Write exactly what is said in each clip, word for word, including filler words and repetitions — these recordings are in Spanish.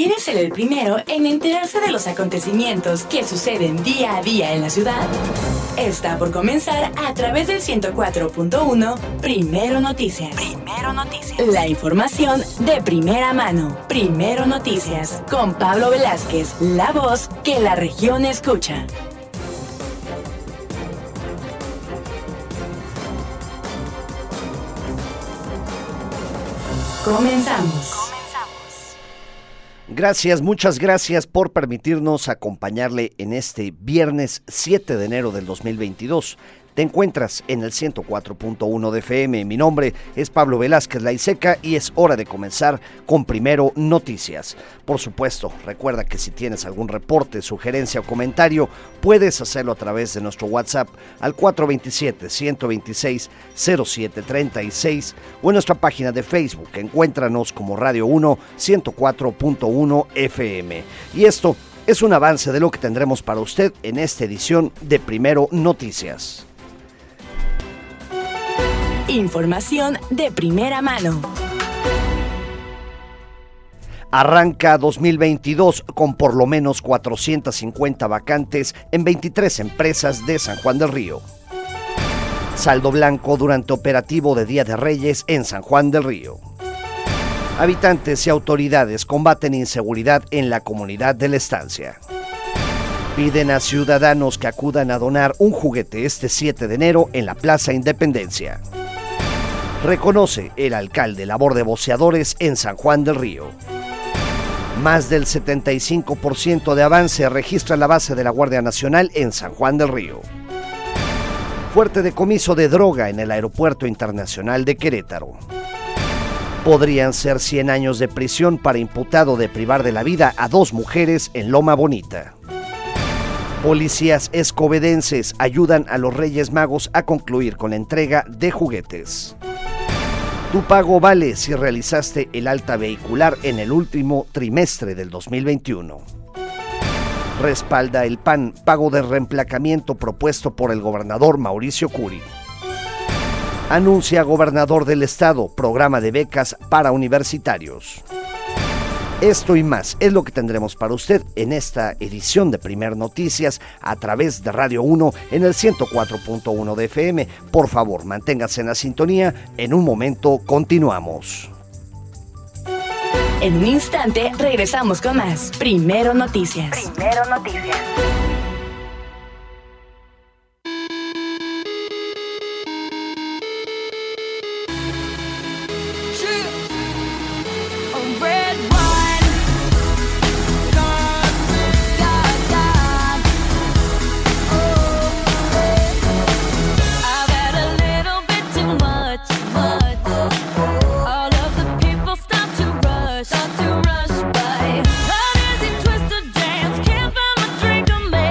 ¿Quieres ser el primero en enterarse de los acontecimientos que suceden día a día en la ciudad? Está por comenzar a través del ciento cuatro punto uno Primero Noticias. Primero Noticias. La información de primera mano. Primero Noticias. Con Pablo Velázquez, la voz que la región escucha. Comenzamos. Gracias, muchas gracias por permitirnos acompañarle en este viernes siete de enero del dos mil veintidós. Te encuentras en el ciento cuatro punto uno de F M. Mi nombre es Pablo Velázquez Laiseca y es hora de comenzar con Primero Noticias. Por supuesto, recuerda que si tienes algún reporte, sugerencia o comentario, puedes hacerlo a través de nuestro WhatsApp al cuatro dos siete, uno dos seis, cero siete tres seis o en nuestra página de Facebook. Encuéntranos como Radio uno ciento cuatro punto uno F M. Y esto es un avance de lo que tendremos para usted en esta edición de Primero Noticias. Información de primera mano. Arranca dos mil veintidós con por lo menos cuatrocientas cincuenta vacantes en veintitrés empresas de San Juan del Río. Saldo blanco durante operativo de Día de Reyes en San Juan del Río. Habitantes y autoridades combaten inseguridad en la comunidad de La Estancia. Piden a ciudadanos que acudan a donar un juguete este siete de enero en la Plaza Independencia. Reconoce el alcalde labor de voceadores en San Juan del Río. Más del setenta y cinco por ciento de avance registra la base de la Guardia Nacional en San Juan del Río. Fuerte decomiso de droga en el Aeropuerto Internacional de Querétaro. Podrían ser cien años de prisión para imputado de privar de la vida a dos mujeres en Loma Bonita. Policías escobedenses ayudan a los Reyes Magos a concluir con la entrega de juguetes. Tu pago vale si realizaste el alta vehicular en el último trimestre del dos mil veintiuno. Respalda el P A N pago de reemplacamiento propuesto por el gobernador Mauricio Curi. Anuncia gobernador del estado programa de becas para universitarios. Esto y más es lo que tendremos para usted en esta edición de Primer Noticias a través de Radio uno en el ciento cuatro punto uno de F M. Por favor, manténgase en la sintonía. En un momento continuamos. En un instante regresamos con más Primero Noticias. Primero Noticias. Start to rush by. How does it twist a dance? Can't find my drink, a man.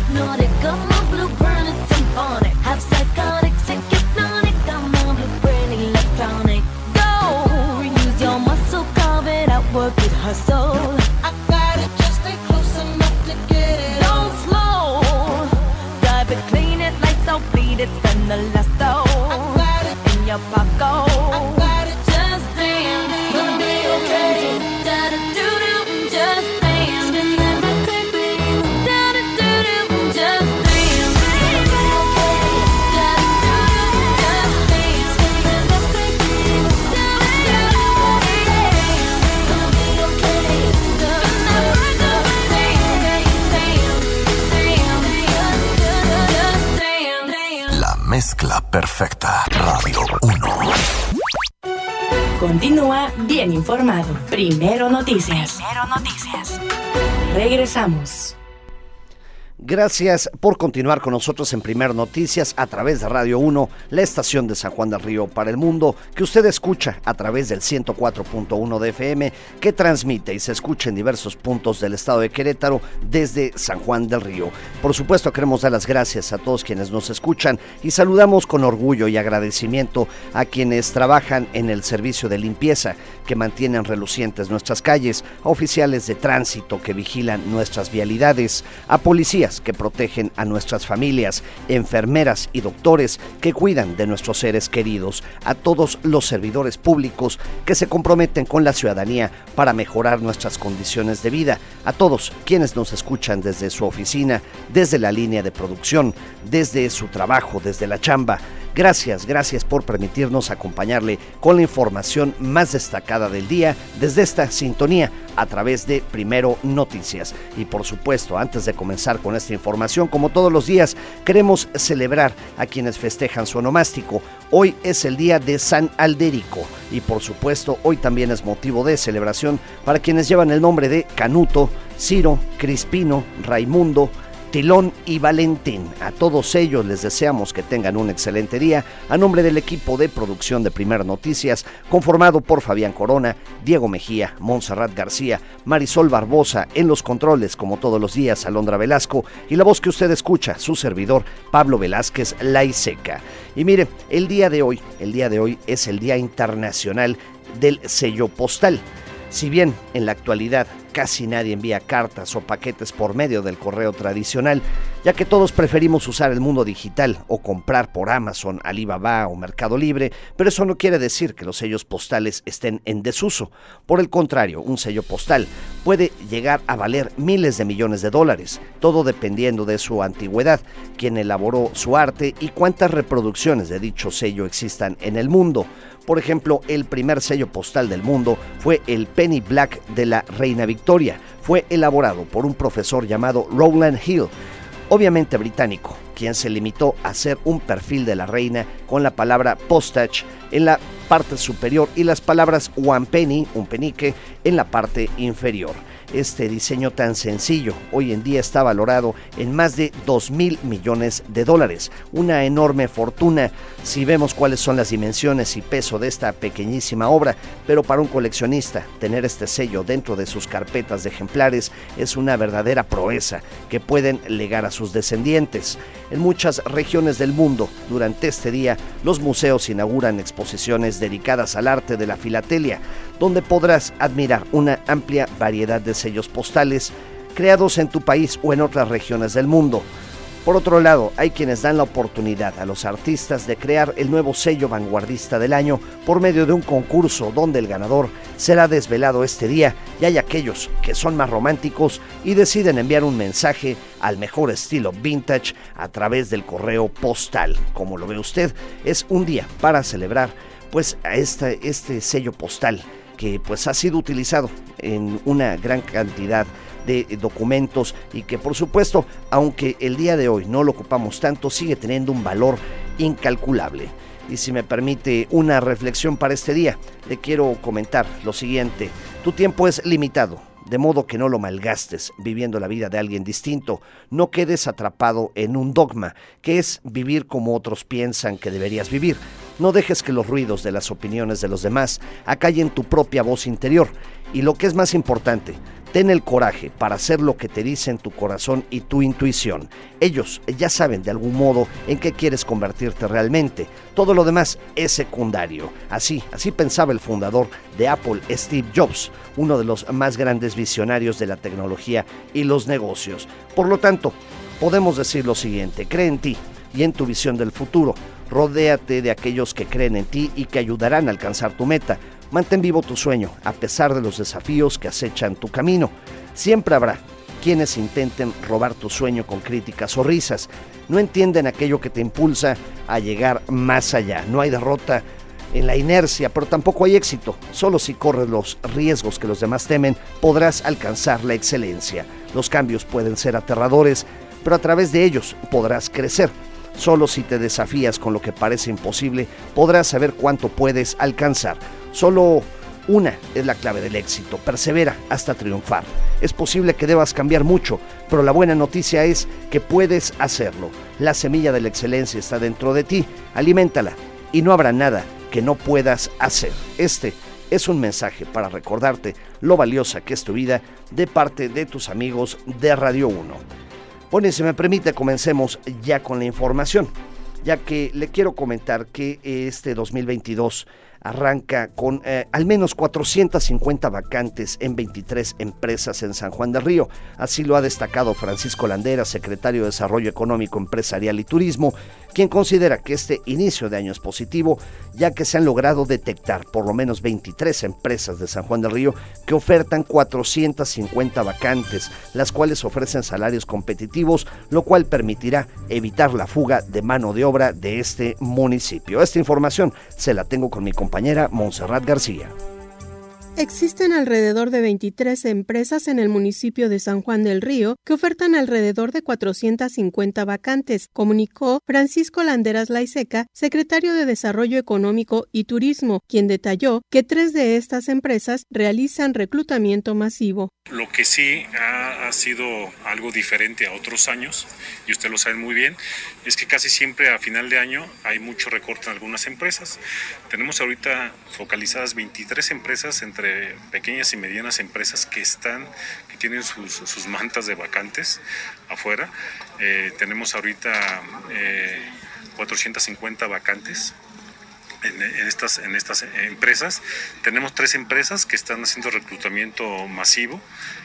hypnotic, got my blueprint is symphonic. Have psychotic, sick hypnotic, got my blueprint electronic. Go, use your muscle, carve it out, work it, hustle. I got it, just stay close enough to get it. Don't slow, drive it, clean it, lights out, bleed it, spend the last dough. I got it in your pocket. I got it, just dance, gonna be okay. Da da do do, just dance. Mezcla perfecta. Radio uno. Continúa bien informado. Primero Noticias. Primero Noticias. Regresamos. Gracias por continuar con nosotros en Primero Noticias a través de Radio uno, la estación de San Juan del Río para el mundo, que usted escucha a través del ciento cuatro punto uno de F M, que transmite y se escucha en diversos puntos del estado de Querétaro desde San Juan del Río. Por supuesto, queremos dar las gracias a todos quienes nos escuchan y saludamos con orgullo y agradecimiento a quienes trabajan en el servicio de limpieza, que mantienen relucientes nuestras calles, a oficiales de tránsito que vigilan nuestras vialidades, a policías que protegen a nuestras familias, enfermeras y doctores que cuidan de nuestros seres queridos, a todos los servidores públicos que se comprometen con la ciudadanía para mejorar nuestras condiciones de vida, a todos quienes nos escuchan desde su oficina, desde la línea de producción, desde su trabajo, desde la chamba. Gracias, gracias por permitirnos acompañarle con la información más destacada del día desde esta sintonía a través de Primero Noticias. Y por supuesto, antes de comenzar con esta información, como todos los días, queremos celebrar a quienes festejan su onomástico. Hoy es el día de San Aldérico y por supuesto hoy también es motivo de celebración para quienes llevan el nombre de Canuto, Ciro, Crispino, Raimundo, Tilón y Valentín. A todos ellos les deseamos que tengan un excelente día a nombre del equipo de producción de Primero Noticias, conformado por Fabián Corona, Diego Mejía, Montserrat García, Marisol Barbosa, en los controles como todos los días Alondra Velasco y la voz que usted escucha, su servidor Pablo Velázquez Laiseca. Y mire, el día de hoy, el día de hoy es el Día Internacional del Sello Postal. Si bien en la actualidad casi nadie envía cartas o paquetes por medio del correo tradicional, ya que todos preferimos usar el mundo digital o comprar por Amazon, Alibaba o Mercado Libre, pero eso no quiere decir que los sellos postales estén en desuso. Por el contrario, un sello postal puede llegar a valer miles de millones de dólares, todo dependiendo de su antigüedad, quién elaboró su arte y cuántas reproducciones de dicho sello existan en el mundo. Por ejemplo, el primer sello postal del mundo fue el Penny Black de la Reina Victoria. Fue elaborado por un profesor llamado Rowland Hill, obviamente británico, quien se limitó a hacer un perfil de la reina con la palabra postage en la parte superior y las palabras one penny, un penique, en la parte inferior. Este diseño tan sencillo hoy en día está valorado en más de dos mil millones de dólares, una enorme fortuna si vemos cuáles son las dimensiones y peso de esta pequeñísima obra, pero para un coleccionista tener este sello dentro de sus carpetas de ejemplares es una verdadera proeza que pueden legar a sus descendientes. En muchas regiones del mundo, durante este día, los museos inauguran exposiciones dedicadas al arte de la filatelia, donde podrás admirar una amplia variedad de sellos postales creados en tu país o en otras regiones del mundo. Por otro lado, hay quienes dan la oportunidad a los artistas de crear el nuevo sello vanguardista del año por medio de un concurso donde el ganador será desvelado este día, y hay aquellos que son más románticos y deciden enviar un mensaje al mejor estilo vintage a través del correo postal. Como lo ve usted, es un día para celebrar pues a este, este sello postal que pues ha sido utilizado en una gran cantidad de documentos y que por supuesto, aunque el día de hoy no lo ocupamos tanto, sigue teniendo un valor incalculable. Y si me permite una reflexión para este día, le quiero comentar lo siguiente: tu tiempo es limitado, de modo que no lo malgastes viviendo la vida de alguien distinto. No quedes atrapado en un dogma, que es vivir como otros piensan que deberías vivir. No dejes que los ruidos de las opiniones de los demás acallen tu propia voz interior. Y lo que es más importante, ten el coraje para hacer lo que te dicen tu corazón y tu intuición. Ellos ya saben de algún modo en qué quieres convertirte realmente. Todo lo demás es secundario. Así, así pensaba el fundador de Apple, Steve Jobs, uno de los más grandes visionarios de la tecnología y los negocios. Por lo tanto, podemos decir lo siguiente: cree en ti y en tu visión del futuro. Rodéate de aquellos que creen en ti y que ayudarán a alcanzar tu meta. Mantén vivo tu sueño, a pesar de los desafíos que acechan tu camino. Siempre habrá quienes intenten robar tu sueño con críticas o risas. No entienden aquello que te impulsa a llegar más allá. No hay derrota en la inercia, pero tampoco hay éxito. Solo si corres los riesgos que los demás temen, podrás alcanzar la excelencia. Los cambios pueden ser aterradores, pero a través de ellos podrás crecer. Solo si te desafías con lo que parece imposible, podrás saber cuánto puedes alcanzar. Solo una es la clave del éxito: persevera hasta triunfar. Es posible que debas cambiar mucho, pero la buena noticia es que puedes hacerlo. La semilla de la excelencia está dentro de ti, aliméntala y no habrá nada que no puedas hacer. Este es un mensaje para recordarte lo valiosa que es tu vida, de parte de tus amigos de Radio uno. Bueno, y si me permite, comencemos ya con la información, ya que le quiero comentar que este dos mil veintidós arranca con eh, al menos cuatrocientas cincuenta vacantes en veintitrés empresas en San Juan del Río. Así lo ha destacado Francisco Landera, secretario de Desarrollo Económico, Empresarial y Turismo, quien considera que este inicio de año es positivo, ya que se han logrado detectar por lo menos veintitrés empresas de San Juan del Río que ofertan cuatrocientas cincuenta vacantes, las cuales ofrecen salarios competitivos, lo cual permitirá evitar la fuga de mano de obra de este municipio. Esta información se la tengo con mi compañera Montserrat García. Existen alrededor de veintitrés empresas en el municipio de San Juan del Río que ofertan alrededor de cuatrocientas cincuenta vacantes, comunicó Francisco Landeras Laiseca, secretario de Desarrollo Económico y Turismo, quien detalló que tres de estas empresas realizan reclutamiento masivo. Lo que sí ha, ha sido algo diferente a otros años, y usted lo sabe muy bien, es que casi siempre a final de año hay mucho recorte en algunas empresas. Tenemos ahorita focalizadas veintitrés empresas, entre pequeñas y medianas empresas que están, que tienen sus, sus mantas de vacantes afuera. Eh, tenemos ahorita eh, cuatrocientas cincuenta vacantes En, en, estas, en estas empresas. Tenemos tres empresas que están haciendo reclutamiento masivo.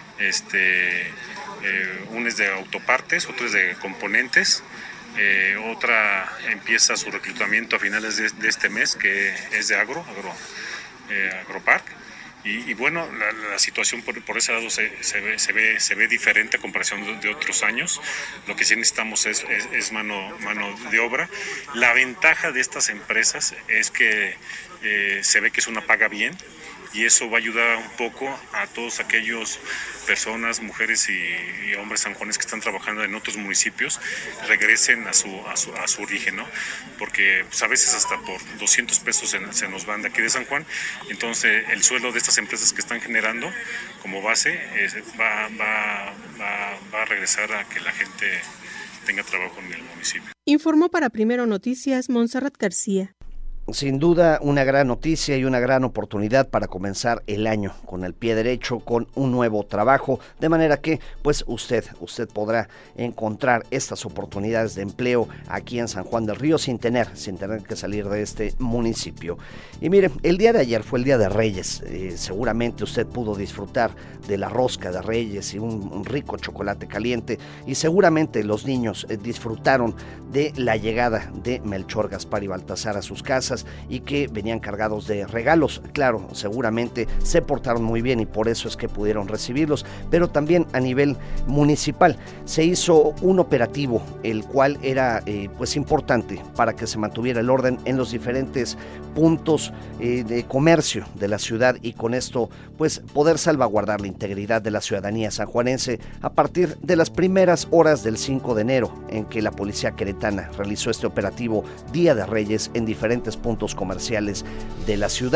Este, eh, una es de autopartes, otra es de componentes, eh, otra empieza su reclutamiento a finales de, de este mes, que es de agro, agro eh, agropark. Y, y bueno, la, la situación por, por ese lado se, se, ve, se, ve, se ve diferente a comparación de, de otros años. Lo que sí necesitamos es, es, es mano, mano de obra. La ventaja de estas empresas es que eh, se ve que es una paga bien, y eso va a ayudar un poco a todos aquellos personas, mujeres y, y hombres sanjuaneses que están trabajando en otros municipios, regresen a su, a su, a su origen, ¿no? Porque pues, a veces hasta por doscientos pesos se, se nos van de aquí de San Juan. Entonces el sueldo de estas empresas que están generando como base eh, va, va, va, va a regresar a que la gente tenga trabajo en el municipio. Informó para Primero Noticias Montserrat García. Sin duda una gran noticia y una gran oportunidad para comenzar el año con el pie derecho, con un nuevo trabajo, de manera que pues usted, usted podrá encontrar estas oportunidades de empleo aquí en San Juan del Río sin tener, sin tener que salir de este municipio. Y mire, el día de ayer fue el Día de Reyes, eh, seguramente usted pudo disfrutar de la rosca de Reyes y un, un rico chocolate caliente, y seguramente los niños eh, disfrutaron de la llegada de Melchor, Gaspar y Baltasar a sus casas, y que venían cargados de regalos. Claro, seguramente se portaron muy bien y por eso es que pudieron recibirlos, pero también a nivel municipal se hizo un operativo, el cual era eh, pues importante para que se mantuviera el orden en los diferentes puntos eh, de comercio de la ciudad, y con esto pues poder salvaguardar la integridad de la ciudadanía sanjuanense a partir de las primeras horas del cinco de enero, en que la policía queretana realizó este operativo Día de Reyes en diferentes puntos comerciales de la ciudad.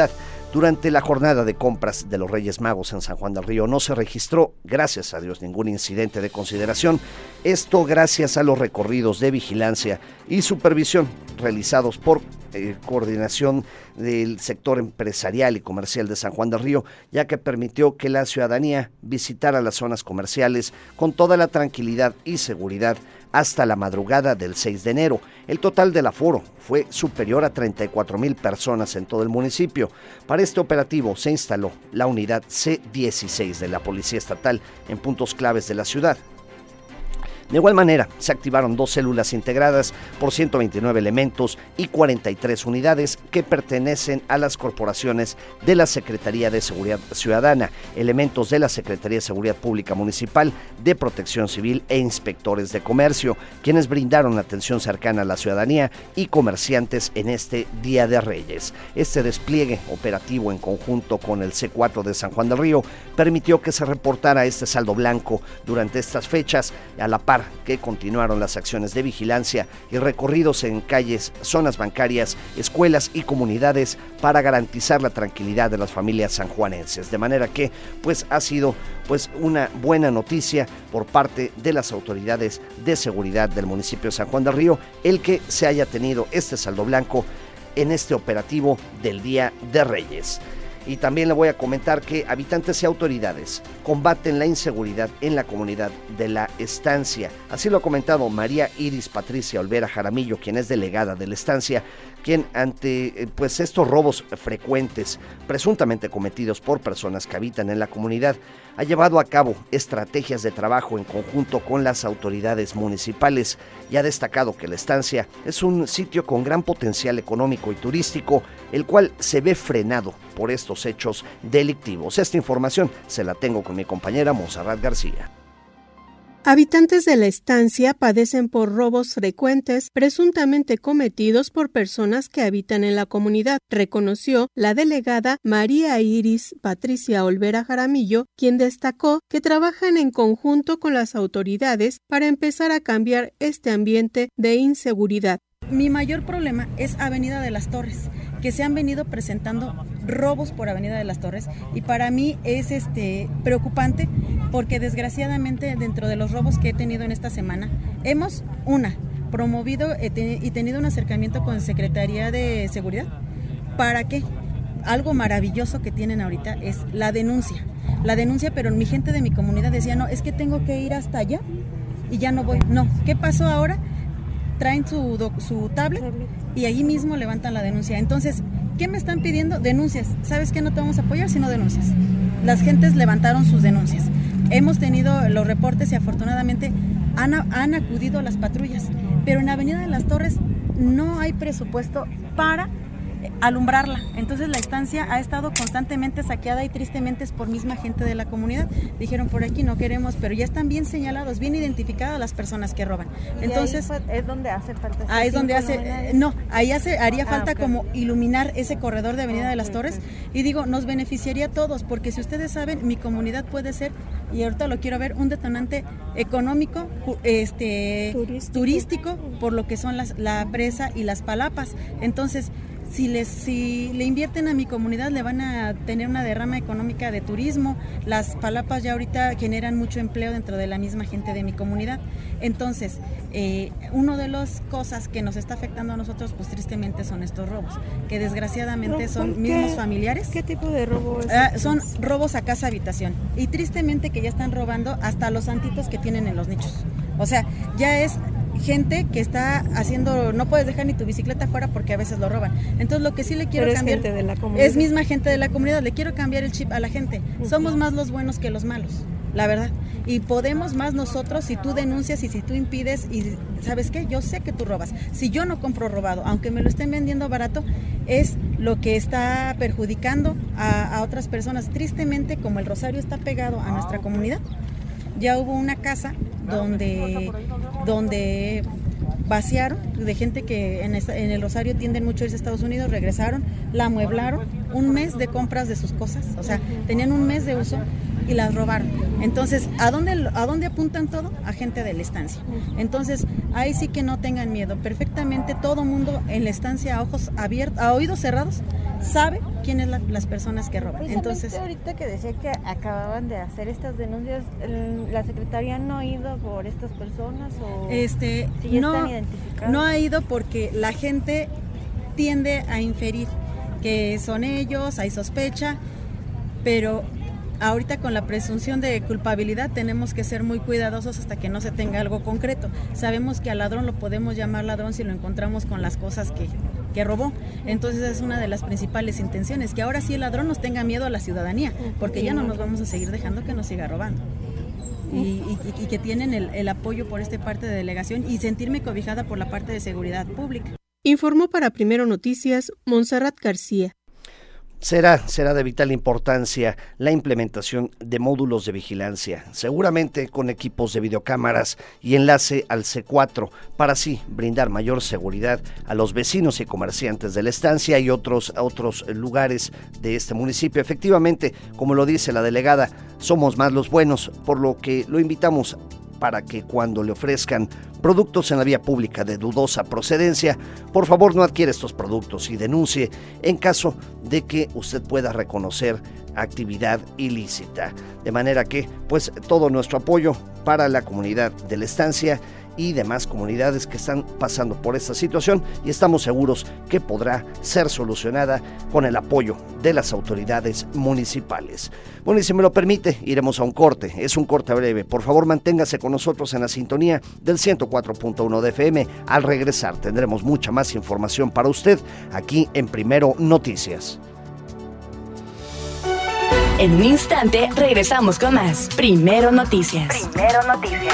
Durante la jornada de compras de los Reyes Magos en San Juan del Río no se registró, gracias a Dios, ningún incidente de consideración. Esto gracias a los recorridos de vigilancia y supervisión realizados por eh, coordinación del sector empresarial y comercial de San Juan del Río, ya que permitió que la ciudadanía visitara las zonas comerciales con toda la tranquilidad y seguridad hasta la madrugada del seis de enero. El total del aforo fue superior a treinta y cuatro mil personas en todo el municipio. Para este operativo se instaló la unidad C dieciséis de la Policía Estatal en puntos claves de la ciudad. De igual manera, se activaron dos células integradas por ciento veintinueve elementos y cuarenta y tres unidades que pertenecen a las corporaciones de la Secretaría de Seguridad Ciudadana, elementos de la Secretaría de Seguridad Pública Municipal, de Protección Civil e inspectores de comercio, quienes brindaron atención cercana a la ciudadanía y comerciantes en este Día de Reyes. Este despliegue operativo en conjunto con el C cuatro de San Juan del Río permitió que se reportara este saldo blanco durante estas fechas, a la par que continuaron las acciones de vigilancia y recorridos en calles, zonas bancarias, escuelas y comunidades para garantizar la tranquilidad de las familias sanjuanenses. De manera que pues ha sido pues una buena noticia por parte de las autoridades de seguridad del municipio de San Juan del Río el que se haya tenido este saldo blanco en este operativo del Día de Reyes. Y también le voy a comentar que habitantes y autoridades combaten la inseguridad en la comunidad de La Estancia. Así lo ha comentado María Iris Patricia Olvera Jaramillo, quien es delegada de La Estancia, quien ante pues estos robos frecuentes, presuntamente cometidos por personas que habitan en la comunidad, ha llevado a cabo estrategias de trabajo en conjunto con las autoridades municipales y ha destacado que La Estancia es un sitio con gran potencial económico y turístico, el cual se ve frenado por estos hechos delictivos. Esta información se la tengo con mi compañera Monserrat García. Habitantes de La Estancia padecen por robos frecuentes presuntamente cometidos por personas que habitan en la comunidad, reconoció la delegada María Iris Patricia Olvera Jaramillo, quien destacó que trabajan en conjunto con las autoridades para empezar a cambiar este ambiente de inseguridad. Mi mayor problema es Avenida de las Torres, que se han venido presentando robos por Avenida de las Torres y para mí es este preocupante porque desgraciadamente dentro de los robos que he tenido en esta semana hemos, una, promovido y tenido un acercamiento con Secretaría de Seguridad. ¿Para qué? Algo maravilloso que tienen ahorita es la denuncia. La denuncia, pero mi gente de mi comunidad decía, no, es que tengo que ir hasta allá y ya no voy. No, ¿qué pasó ahora? Traen su, su tablet y allí mismo levantan la denuncia. Entonces, ¿qué me están pidiendo? Denuncias. ¿Sabes qué? No te vamos a apoyar si no denuncias. Las gentes levantaron sus denuncias. Hemos tenido los reportes y afortunadamente han, han acudido las patrullas. Pero en Avenida de las Torres no hay presupuesto para alumbrarla. Entonces la estancia ha estado constantemente saqueada y tristemente es por misma gente de la comunidad. Dijeron por aquí no queremos, pero ya están bien señalados, bien identificadas las personas que roban. Entonces ahí es donde hace falta. Ah, es donde hace, no, ahí hace, haría falta ah, okay. como iluminar ese corredor de Avenida okay, de las Torres okay. Y digo, nos beneficiaría a todos, porque si ustedes saben, mi comunidad puede ser, y ahorita lo quiero ver, un detonante económico, este, turístico, turístico por lo que son las, la presa y las palapas. Entonces, Si, les, si le invierten a mi comunidad, le van a tener una derrama económica de turismo. Las palapas ya ahorita generan mucho empleo dentro de la misma gente de mi comunidad. Entonces, eh, una de las cosas que nos está afectando a nosotros, pues tristemente son estos robos, que desgraciadamente no, son mismos familiares. ¿Qué tipo de robo es? Uh, son robos a casa habitación. Y tristemente que ya están robando hasta los santitos que tienen en los nichos. O sea, ya es gente que está haciendo, no puedes dejar ni tu bicicleta afuera porque a veces lo roban. Entonces lo que sí le quiero Pero es cambiar gente de la comunidad. Es misma gente de la comunidad, le quiero cambiar el chip a la gente. Uh-huh. Somos más los buenos que los malos, la verdad. Y podemos más nosotros si tú denuncias y si tú impides y ¿sabes qué? Yo sé que tú robas. Si yo no compro robado, aunque me lo estén vendiendo barato, es lo que está perjudicando a, a otras personas. Tristemente, como el Rosario está pegado a nuestra comunidad, ya hubo una casa donde, donde vaciaron de gente que en, esta, en el Rosario tienden mucho a irse a Estados Unidos, regresaron, la amueblaron, un mes de compras de sus cosas, o sea, tenían un mes de uso y las robaron. Entonces, ¿a dónde, a dónde apuntan todo? A gente de la estancia. Entonces, ahí sí que no tengan miedo. Perfectamente todo mundo en la estancia a ojos abiertos, a oídos cerrados, sabe quién es la, las personas que roban. Entonces, Entonces, ahorita que decía que acababan de hacer estas denuncias, ¿la Secretaría no ha ido por estas personas o este, si ya no, están identificados? no ha ido porque la gente tiende a inferir que son ellos, hay sospecha, pero ahorita con la presunción de culpabilidad tenemos que ser muy cuidadosos hasta que no se tenga algo concreto. Sabemos que al ladrón lo podemos llamar ladrón si lo encontramos con las cosas que, que robó. Entonces es una de las principales intenciones, que ahora sí el ladrón nos tenga miedo a la ciudadanía, porque ya no nos vamos a seguir dejando que nos siga robando. Y, y, y que tienen el, el apoyo por esta parte de delegación y sentirme cobijada por la parte de seguridad pública. Informó para Primero Noticias Montserrat García. Será, será de vital importancia la implementación de módulos de vigilancia, seguramente con equipos de videocámaras y enlace al C cuatro, para así brindar mayor seguridad a los vecinos y comerciantes de la estancia y otros, otros lugares de este municipio. Efectivamente, como lo dice la delegada, somos más los buenos, por lo que lo invitamos para que cuando le ofrezcan productos en la vía pública de dudosa procedencia, por favor no adquiera estos productos y denuncie en caso de que usted pueda reconocer actividad ilícita. De manera que, pues, todo nuestro apoyo para la comunidad de la estancia y demás comunidades que están pasando por esta situación, y estamos seguros que podrá ser solucionada con el apoyo de las autoridades municipales. Bueno, y si me lo permite, iremos a un corte. Es un corte breve. Por favor, manténgase con nosotros en la sintonía del ciento cuatro punto uno de F M. Al regresar tendremos mucha más información para usted aquí en Primero Noticias. En un instante regresamos con más Primero Noticias. Primero Noticias.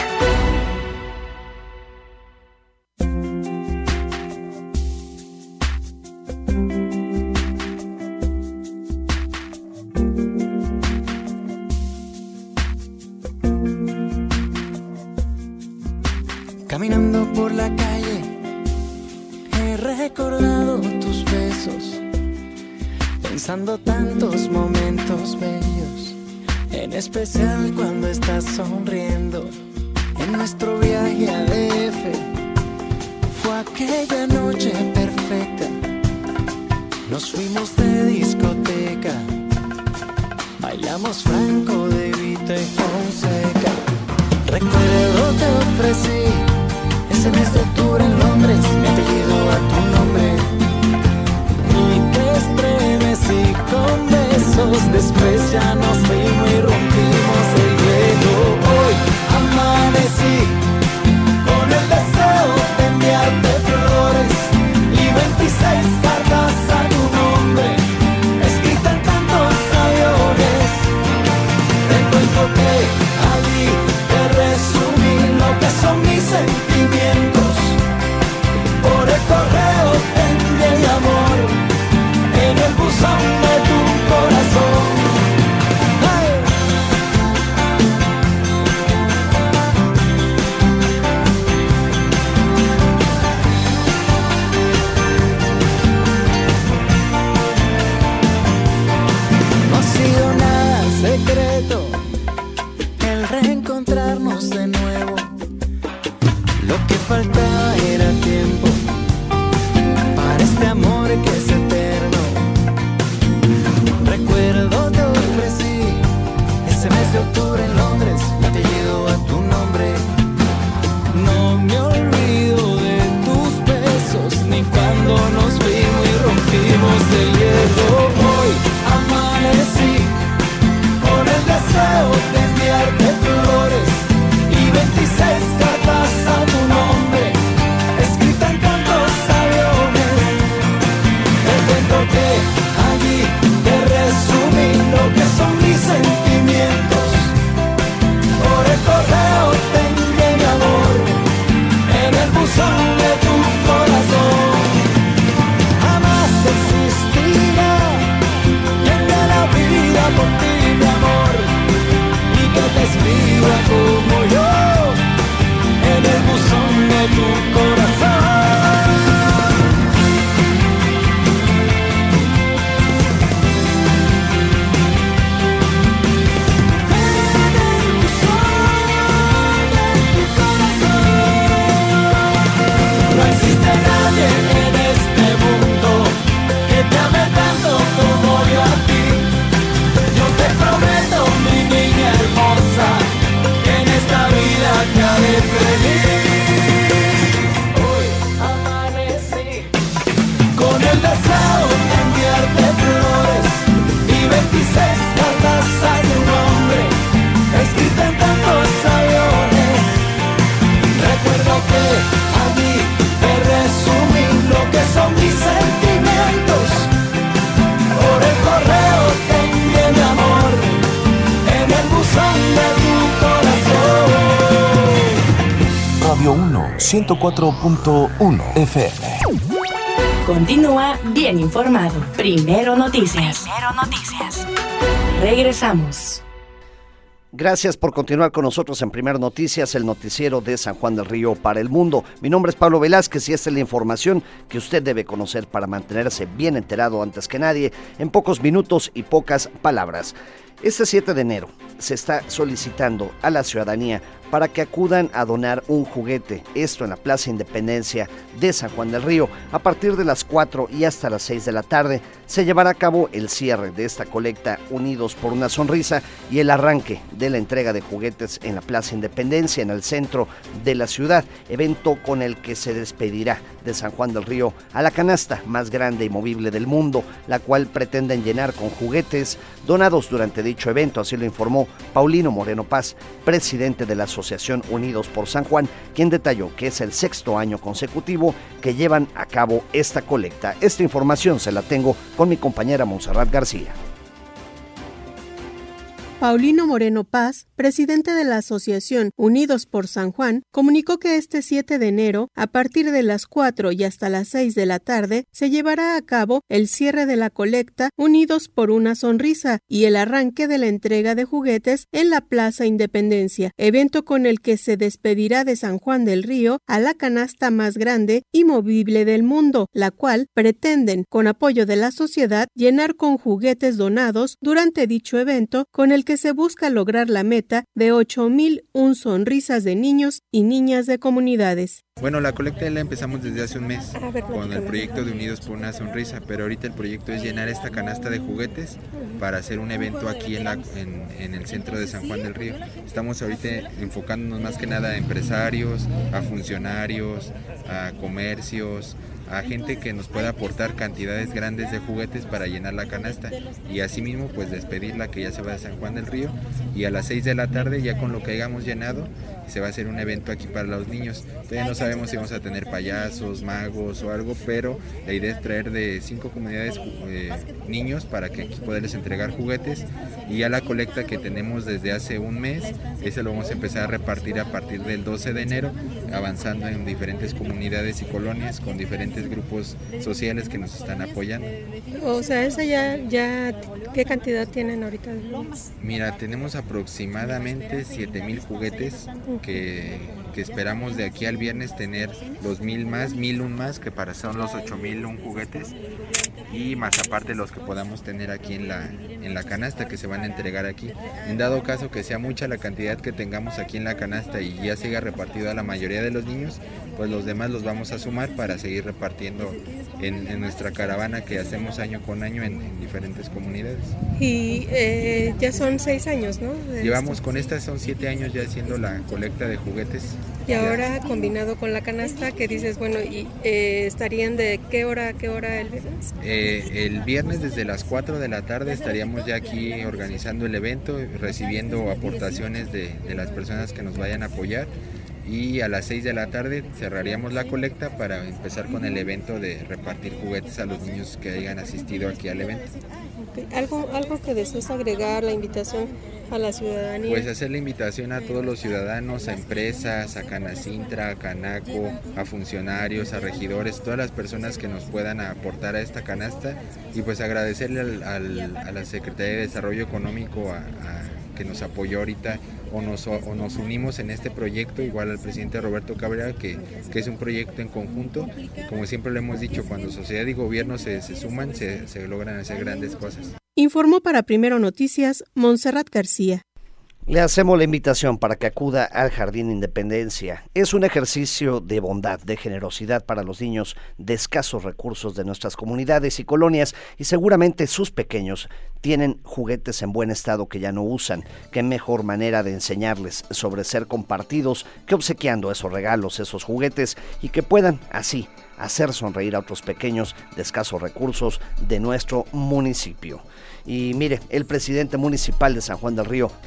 Caminando por la calle, he recordado tus besos, pensando tantos momentos bellos, en especial cuando estás sonriendo. En nuestro viaje a D F fue aquella noche perfecta, nos fuimos de discoteca, bailamos Franco, De Vita y Fonseca. Recuerdo te ofrecí ese mes de octubre en Londres, mi apellido a tu nombre, y te estremecí con besos. Después ya nos fuimos y rompimos el hielo. Hoy amanecí con el deseo de enviarte flores y veintiséis cartas a tu nombre, escritas en tantos aviones. Te cuento que allí te resumí lo que Radio uno, ciento cuatro punto uno F M. Continúa bien informado. Primero Noticias. Primero Noticias. Regresamos. Gracias por continuar con nosotros en Primero Noticias, el noticiero de San Juan del Río para el mundo. Mi nombre es Pablo Velázquez y esta es la información que usted debe conocer para mantenerse bien enterado antes que nadie, en pocos minutos y pocas palabras. Este siete de enero se está solicitando a la ciudadanía para que acudan a donar un juguete, esto en la Plaza Independencia de San Juan del Río. A partir de las cuatro y hasta las seis de la tarde se llevará a cabo el cierre de esta colecta Unidos por una Sonrisa y el arranque de la entrega de juguetes en la Plaza Independencia, en el centro de la ciudad, evento con el que se despedirá de San Juan del Río a la canasta más grande y movible del mundo, la cual pretenden llenar con juguetes donados durante dicho evento, así lo informó Paulino Moreno Paz, presidente de la Asociación Unidos por San Juan, quien detalló que es el sexto año consecutivo que llevan a cabo esta colecta. Esta información se la tengo con mi compañera Montserrat García. Paulino Moreno Paz, presidente de la Asociación Unidos por San Juan, comunicó que este siete de enero, a partir de las cuatro y hasta las seis de la tarde, se llevará a cabo el cierre de la colecta Unidos por una Sonrisa y el arranque de la entrega de juguetes en la Plaza Independencia, evento con el que se despedirá de San Juan del Río a la canasta más grande y movible del mundo, la cual pretenden, con apoyo de la sociedad, llenar con juguetes donados durante dicho evento, con el que se busca lograr la meta de ocho mil una sonrisas de niños y niñas de comunidades. Bueno, la colecta la empezamos desde hace un mes con el proyecto de Unidos por una Sonrisa, pero ahorita el proyecto es llenar esta canasta de juguetes para hacer un evento aquí en, la, en, en el centro de San Juan del Río. Estamos ahorita enfocándonos más que nada a empresarios, a funcionarios, a comercios, a gente que nos pueda aportar cantidades grandes de juguetes para llenar la canasta y asimismo pues despedirla, que ya se va de San Juan del Río, y a las seis de la tarde ya con lo que hayamos llenado se va a hacer un evento aquí para los niños. Todavía no sabemos si vamos a tener payasos, magos o algo, pero la idea es traer de cinco comunidades eh, niños para que aquí poderles entregar juguetes, y ya la colecta que tenemos desde hace un mes, esa lo vamos a empezar a repartir a partir del doce de enero, avanzando en diferentes comunidades y colonias con diferentes grupos sociales que nos están apoyando. O sea, esa ya, ya ¿qué cantidad tienen ahorita? Mira, tenemos aproximadamente siete mil juguetes que, que esperamos de aquí al viernes tener los mil más, mil un más, que para son los ocho mil un juguetes, y más aparte los que podamos tener aquí en la, en la canasta que se van a entregar aquí. En dado caso que sea mucha la cantidad que tengamos aquí en la canasta y ya siga repartido a la mayoría de los niños, pues los demás los vamos a sumar para seguir repartiendo en, en nuestra caravana que hacemos año con año en, en diferentes comunidades. Y eh, ya son seis años, ¿no? Llevamos con estas, son siete años ya haciendo la colecta de juguetes. Y ahora combinado con la canasta, que dices, bueno, y eh, ¿estarían de qué hora a qué hora el viernes? Eh, el viernes desde las cuatro de la tarde estaríamos ya aquí organizando el evento, recibiendo aportaciones de, de las personas que nos vayan a apoyar, y a las seis de la tarde cerraríamos la colecta para empezar con el evento de repartir juguetes a los niños que hayan asistido aquí al evento. Okay. ¿Algo, algo que desees agregar, la invitación a la ciudadanía? Pues hacer la invitación a todos los ciudadanos, a empresas, a Canacintra, a Canaco, a funcionarios, a regidores, todas las personas que nos puedan aportar a esta canasta, y pues agradecerle al, al, a la Secretaría de Desarrollo Económico a, a, que nos apoyó ahorita o nos, o nos unimos en este proyecto, igual al presidente Roberto Cabrera, que, que es un proyecto en conjunto. Como siempre lo hemos dicho, cuando sociedad y gobierno se, se suman, se, se logran hacer grandes cosas. Informó para Primero Noticias, Montserrat García. Le hacemos la invitación para que acuda al Jardín Independencia. Es un ejercicio de bondad, de generosidad para los niños de escasos recursos de nuestras comunidades y colonias, y seguramente sus pequeños tienen juguetes en buen estado que ya no usan. Qué mejor manera de enseñarles sobre ser compartidos que obsequiando esos regalos, esos juguetes, y que puedan así hacer sonreír a otros pequeños de escasos recursos de nuestro municipio. Y mire, el presidente municipal de San Juan del Río, Roberto Cabrera,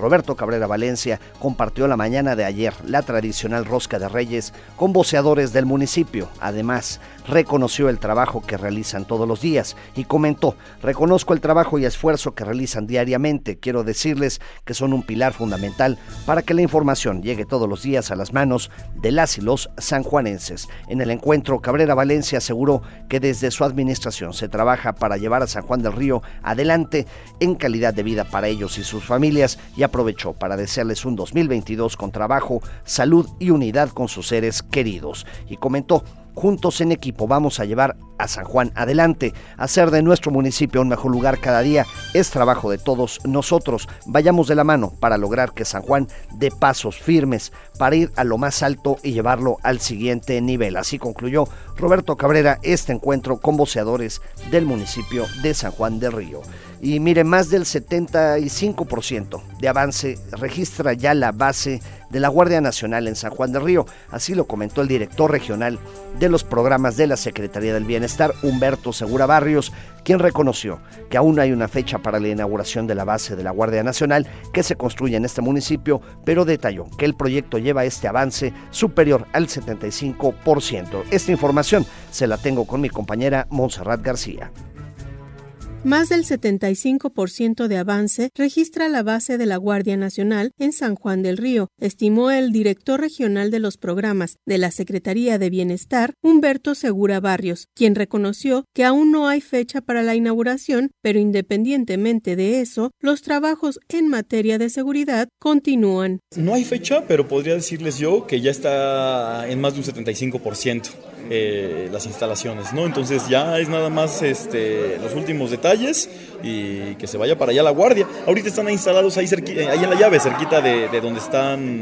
Cabrera Valencia compartió la mañana de ayer la tradicional rosca de Reyes con voceadores del municipio. Además, reconoció el trabajo que realizan todos los días y comentó: reconozco el trabajo y esfuerzo que realizan diariamente. Quiero decirles que son un pilar fundamental para que la información llegue todos los días a las manos de las y los sanjuanenses. En el encuentro, Cabrera Valencia aseguró que desde su administración se trabaja para llevar a San Juan del Río adelante en calidad de vida para ellos y sus familias, y aprovechó para desearles un dos mil veintidós con trabajo, salud y unidad con sus seres queridos. Y comentó: juntos en equipo vamos a llevar a San Juan adelante. Hacer de nuestro municipio un mejor lugar cada día es trabajo de todos nosotros. Vayamos de la mano para lograr que San Juan dé pasos firmes para ir a lo más alto y llevarlo al siguiente nivel. Así concluyó Roberto Cabrera este encuentro con voceadores del municipio de San Juan del Río. Y mire, más del setenta y cinco por ciento de avance registra ya la base de la Guardia Nacional en San Juan del Río. Así lo comentó el director regional de los programas de la Secretaría del Bienestar, Humberto Segura Barrios, quien reconoció que aún hay una fecha para la inauguración de la base de la Guardia Nacional que se construye en este municipio, pero detalló que el proyecto lleva este avance superior al setenta y cinco por ciento. Esta información se la tengo con mi compañera Montserrat García. Más del setenta y cinco por ciento de avance registra la base de la Guardia Nacional en San Juan del Río, estimó el director regional de los programas de la Secretaría de Bienestar, Humberto Segura Barrios, quien reconoció que aún no hay fecha para la inauguración, pero independientemente de eso, los trabajos en materia de seguridad continúan. No hay fecha, pero podría decirles yo que ya está en más de un setenta y cinco por ciento. Eh, las instalaciones, ¿no? Entonces ya es nada más este, los últimos detalles y que se vaya para allá la guardia. Ahorita están instalados ahí, cerqui, ahí en la llave, cerquita de, de donde están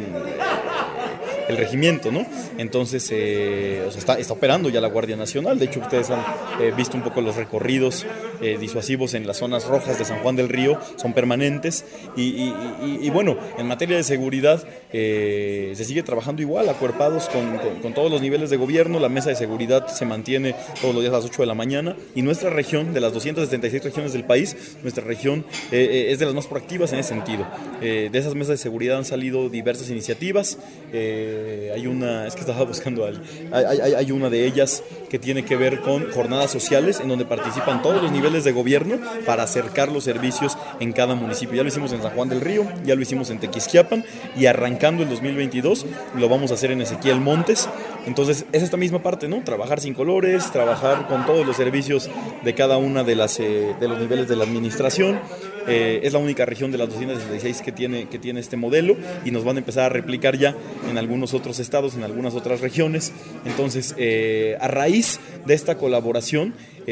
el regimiento, ¿no? Entonces eh, o sea, está, está operando ya la Guardia Nacional. De hecho, ustedes han eh, visto un poco los recorridos eh, disuasivos en las zonas rojas de San Juan del Río, son permanentes y, y, y, y bueno, en materia de seguridad eh, se sigue trabajando igual, acuerpados con, con, con todos los niveles de gobierno. La mesa de seguridad se mantiene todos los días a las ocho de la mañana y nuestra región, de las doscientas setenta y seis regiones del país, nuestra región eh, es de las más proactivas en ese sentido. Eh, de esas mesas de seguridad han salido diversas iniciativas. eh, Hay una, es que estaba buscando, hay, hay, hay una de ellas que tiene que ver con jornadas sociales en donde participan todos los niveles de gobierno para acercar los servicios en cada municipio. Ya lo hicimos en San Juan del Río, ya lo hicimos en Tequisquiapan y arrancando el dos mil veintidós lo vamos a hacer en Ezequiel Montes. Entonces es esta misma parte, ¿no? Trabajar sin colores, trabajar con todos los servicios de cada una de, las, eh, de los niveles de la administración. Eh, es la única región de las doscientas sesenta y seis que tiene, que tiene este modelo y nos van a empezar a replicar ya en algunos otros estados, en algunas otras regiones. Entonces, eh, a raíz de esta colaboración,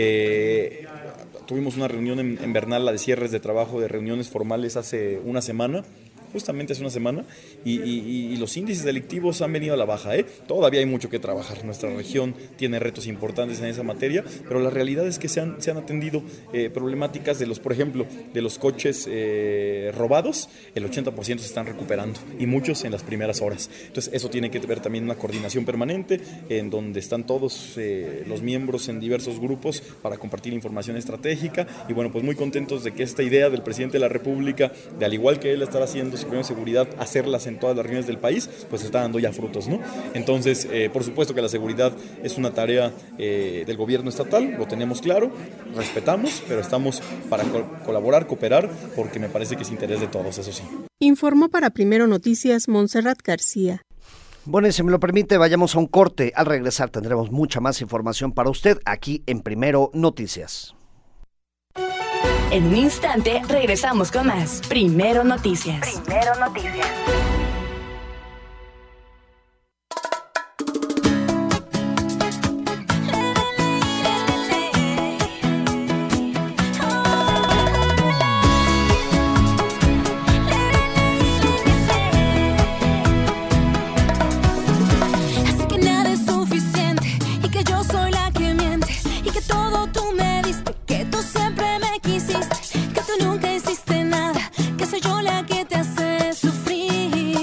eh, tuvimos una reunión en, en Bernal, la de cierres de trabajo, de reuniones formales hace una semana, justamente hace una semana, y, y, y los índices delictivos han venido a la baja, ¿eh? Todavía hay mucho que trabajar. Nuestra región tiene retos importantes en esa materia, pero la realidad es que se han, se han atendido eh, problemáticas de los, por ejemplo, de los coches eh, robados. El ochenta por ciento se están recuperando y muchos en las primeras horas. Entonces eso tiene que ver también una coordinación permanente en donde están todos eh, los miembros en diversos grupos para compartir información estratégica y bueno, pues muy contentos de que esta idea del presidente de la República, de al igual que él estar haciendo su de seguridad, hacerlas en todas las regiones del país, pues está dando ya frutos, ¿no? Entonces, eh, por supuesto que la seguridad es una tarea eh, del gobierno estatal, lo tenemos claro, respetamos, pero estamos para co- colaborar, cooperar, porque me parece que es interés de todos, eso sí. Informó para Primero Noticias Montserrat García. Bueno, y si me lo permite, vayamos a un corte. Al regresar tendremos mucha más información para usted aquí en Primero Noticias. En un instante regresamos con más Primero Noticias. Primero Noticias. Así que nada es suficiente y que yo soy la que miente y que todo tú me diste, que tú siempre me quisiste, que tú nunca hiciste nada, que soy yo la que te hace sufrir.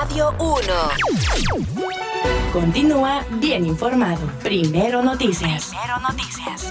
Radio uno. Continúa bien informado. Primero Noticias. Primero Noticias.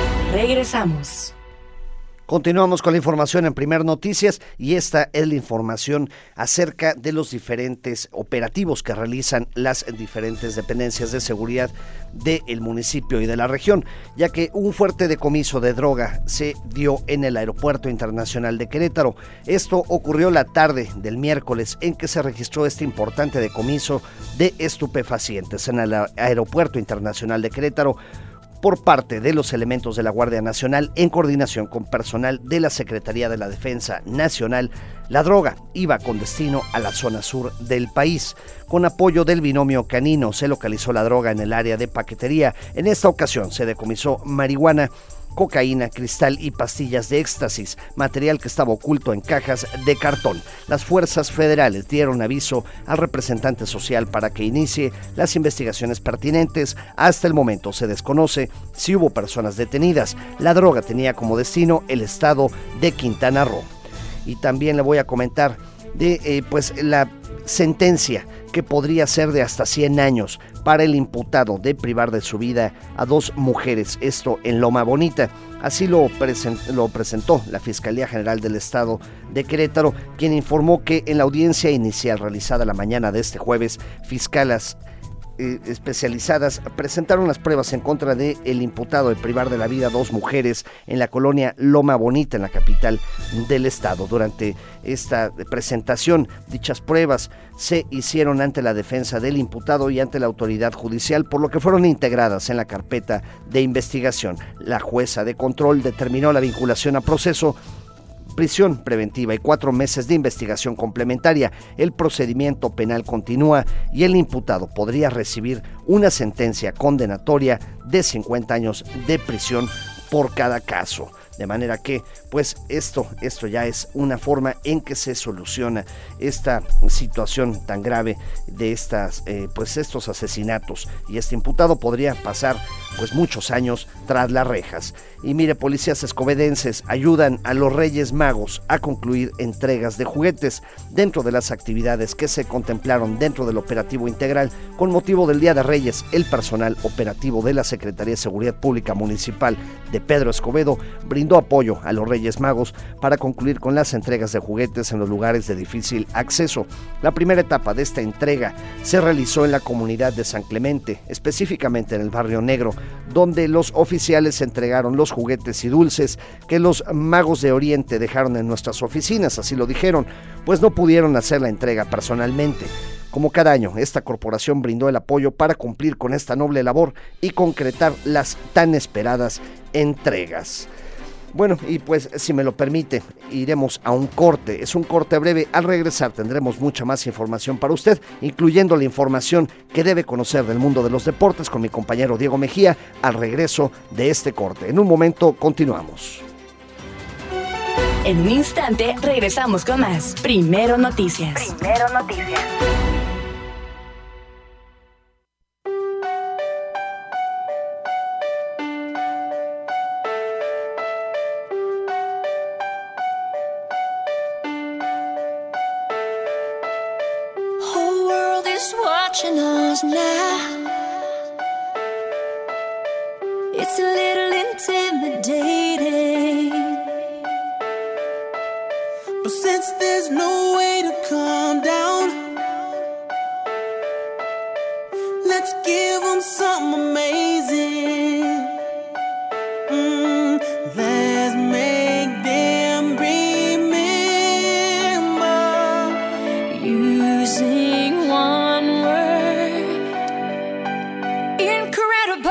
Regresamos. Continuamos con la información en Primer Noticias y esta es la información acerca de los diferentes operativos que realizan las diferentes dependencias de seguridad del municipio y de la región, ya que un fuerte decomiso de droga se dio en el Aeropuerto Internacional de Querétaro. Esto ocurrió la tarde del miércoles en que se registró este importante decomiso de estupefacientes en el Aeropuerto Internacional de Querétaro por parte de los elementos de la Guardia Nacional en coordinación con personal de la Secretaría de la Defensa Nacional. La droga iba con destino a la zona sur del país. Con apoyo del binomio canino se localizó la droga en el área de paquetería. En esta ocasión se decomisó marihuana, cocaína, cristal y pastillas de éxtasis, material que estaba oculto en cajas de cartón. Las fuerzas federales dieron aviso al representante social para que inicie las investigaciones pertinentes. Hasta el momento se desconoce si hubo personas detenidas. La droga tenía como destino el estado de Quintana Roo. Y también le voy a comentar de eh, pues la sentencia que podría ser de hasta cien años para el imputado de privar de su vida a dos mujeres, esto en Loma Bonita. Así lo, present, lo presentó la Fiscalía General del Estado de Querétaro, quien informó que en la audiencia inicial realizada la mañana de este jueves, fiscales eh, especializadas presentaron las pruebas en contra de el imputado de privar de la vida a dos mujeres en la colonia Loma Bonita, en la capital del estado. Durante esta presentación, dichas pruebas se hicieron ante la defensa del imputado y ante la autoridad judicial, por lo que fueron integradas en la carpeta de investigación. La jueza de control determinó la vinculación a proceso, prisión preventiva y cuatro meses de investigación complementaria. El procedimiento penal continúa y el imputado podría recibir una sentencia condenatoria de cincuenta años de prisión por cada caso. De manera que, pues esto, esto ya es una forma en que se soluciona esta situación tan grave de estas, eh, pues estos asesinatos. Y este imputado podría pasar, pues muchos años tras las rejas. Y mire, policías escobedenses ayudan a los Reyes Magos a concluir entregas de juguetes dentro de las actividades que se contemplaron dentro del operativo integral con motivo del Día de Reyes. El personal operativo de la Secretaría de Seguridad Pública Municipal de Pedro Escobedo brindó apoyo a los Reyes Magos para concluir con las entregas de juguetes en los lugares de difícil acceso. La primera etapa de esta entrega se realizó en la comunidad de San Clemente, específicamente en el Barrio Negro, donde los oficiales entregaron los juguetes y dulces que los magos de Oriente dejaron en nuestras oficinas, así lo dijeron, pues no pudieron hacer la entrega personalmente. Como cada año, esta corporación brindó el apoyo para cumplir con esta noble labor y concretar las tan esperadas entregas. Bueno, y pues si me lo permite, iremos a un corte. Es un corte breve. Al regresar tendremos mucha más información para usted, incluyendo la información que debe conocer del mundo de los deportes con mi compañero Diego Mejía al regreso de este corte. En un momento continuamos. En un instante regresamos con más. Primero Noticias. Primero Noticias. Watching us now, it's a little intimidating, but since there's no way to calm down, let's give them something amazing. Mm, let's make them remember using one word. Incredible.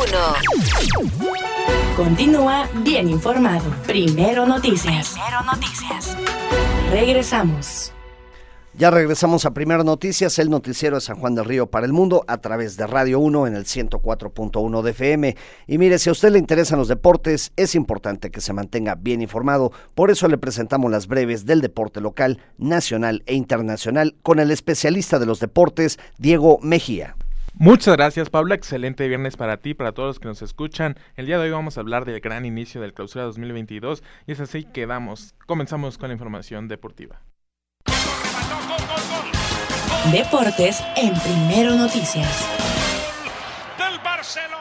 uno. Continúa bien informado. Primero Noticias. Primero Noticias. Regresamos. Ya regresamos a Primero Noticias, el noticiero de San Juan del Río para el mundo, a través de Radio uno en el ciento cuatro punto uno de F M. Y mire, si a usted le interesan los deportes, es importante que se mantenga bien informado. Por eso le presentamos las breves del deporte local, nacional e internacional con el especialista de los deportes, Diego Mejía. Muchas gracias, Pablo. Excelente viernes para ti, para todos los que nos escuchan. El día de hoy vamos a hablar del gran inicio del Clausura dos mil veintidós y es así que damos, comenzamos con la información deportiva. Deportes en Primero Noticias. Del Barcelona.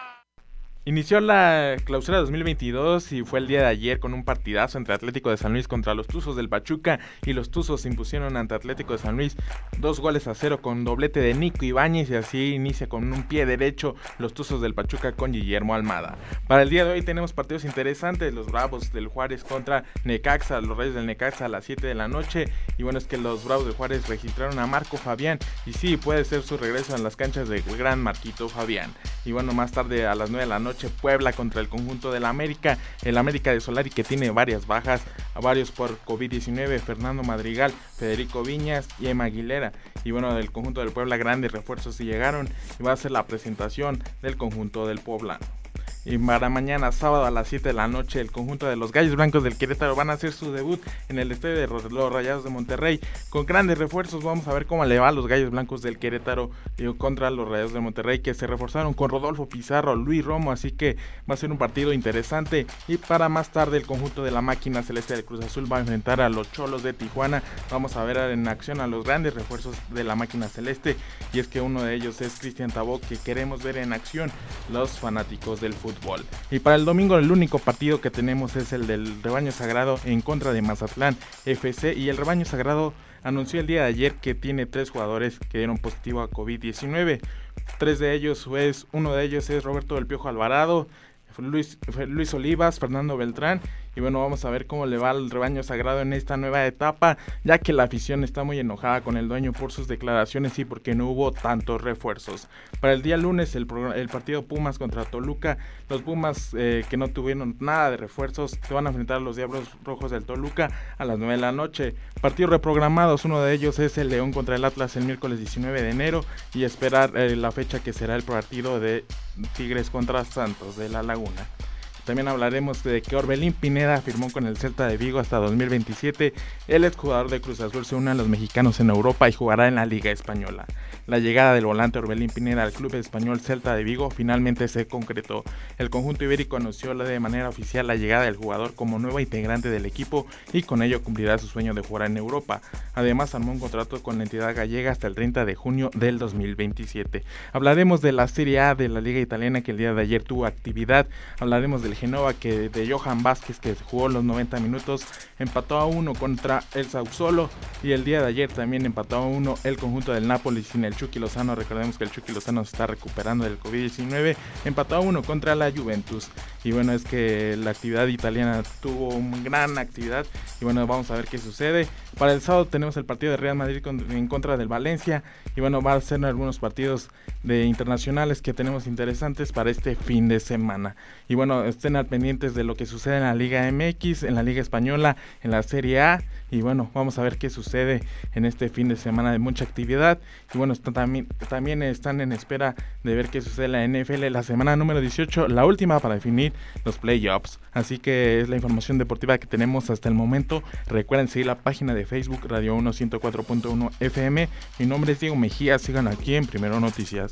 Inició la Clausura dos mil veintidós y fue el día de ayer con un partidazo entre Atlético de San Luis contra los Tuzos del Pachuca, y los Tuzos se impusieron ante Atlético de San Luis dos goles a cero con doblete de Nico Ibáñez, y así inicia con un pie derecho los Tuzos del Pachuca con Guillermo Almada. Para el día de hoy tenemos partidos interesantes: los Bravos del Juárez contra Necaxa, los Reyes del Necaxa a las siete de la noche, y bueno, es que los Bravos del Juárez registraron a Marco Fabián, y sí, puede ser su regreso en las canchas de gran Marquito Fabián. Y bueno, más tarde a las nueve de la noche, Puebla contra el conjunto del América, el América de Solari, que tiene varias bajas, a varios por COVID diecinueve, Fernando Madrigal, Federico Viñas y Emma Aguilera. Y bueno, del conjunto del Puebla grandes refuerzos sí llegaron, y va a ser la presentación del conjunto del poblano. Y para mañana sábado a las siete de la noche, el conjunto de los Gallos Blancos del Querétaro van a hacer su debut en el estadio de los Rayados de Monterrey con grandes refuerzos. Vamos a ver cómo le va a los Gallos Blancos del Querétaro contra los Rayados de Monterrey, que se reforzaron con Rodolfo Pizarro, Luis Romo, así que va a ser un partido interesante. Y para más tarde, el conjunto de la Máquina Celeste del Cruz Azul va a enfrentar a los Cholos de Tijuana. Vamos a ver en acción a los grandes refuerzos de la Máquina Celeste, y es que uno de ellos es Cristian Tabó, que queremos ver en acción los fanáticos del fútbol. Y para el domingo, el único partido que tenemos es el del Rebaño Sagrado en contra de Mazatlán F C, y el Rebaño Sagrado anunció el día de ayer que tiene tres jugadores que dieron positivo a COVID diecinueve. Tres de ellos, pues, uno de ellos es Roberto del Piojo Alvarado, Luis, Luis Olivas, Fernando Beltrán. Y bueno, vamos a ver cómo le va al Rebaño Sagrado en esta nueva etapa, ya que la afición está muy enojada con el dueño por sus declaraciones y porque no hubo tantos refuerzos. Para el día lunes, el, el partido Pumas contra Toluca, los Pumas eh, que no tuvieron nada de refuerzos se van a enfrentar a los Diablos Rojos del Toluca a las nueve de la noche. Partidos reprogramados, uno de ellos es el León contra el Atlas el miércoles diecinueve de enero, y esperar eh, la fecha que será el partido de Tigres contra Santos de la Laguna. También hablaremos de que Orbelín Pineda firmó con el Celta de Vigo hasta dos mil veintisiete. El exjugador de Cruz Azul se une a los mexicanos en Europa y jugará en la Liga Española. La llegada del volante Orbelín Pineda al club español Celta de Vigo finalmente se concretó. El conjunto ibérico anunció de manera oficial la llegada del jugador como nuevo integrante del equipo, y con ello cumplirá su sueño de jugar en Europa. Además, armó un contrato con la entidad gallega hasta el treinta de junio del dos mil veintisiete. Hablaremos de la Serie A de la Liga Italiana, que el día de ayer tuvo actividad. Hablaremos del Genova, que de Johan Vázquez, que jugó los noventa minutos, empató a uno contra el Sassuolo, y el día de ayer también empató a uno el conjunto del Napoli sin el Chucky Lozano. Recordemos que el Chucky Lozano se está recuperando del COVID diecinueve, empató a uno contra la Juventus. Y bueno, es que la actividad italiana tuvo una gran actividad, y bueno, vamos a ver qué sucede. Para el sábado tenemos el partido de Real Madrid en contra del Valencia, y bueno, va a ser algunos partidos de internacionales que tenemos interesantes para este fin de semana. Y bueno, estén al pendientes de lo que sucede en la Liga M X, en la Liga Española, en la Serie A, y bueno, vamos a ver qué sucede en este fin de semana de mucha actividad. Y bueno, está, también, también están en espera de ver qué sucede en la N F L, la semana número dieciocho, la última para definir los playoffs. Así que es la información deportiva que tenemos hasta el momento. Recuerden seguir la página de Facebook Radio uno ciento cuatro punto uno F M. Mi nombre es Diego Mejía, sigan aquí en Primero Noticias.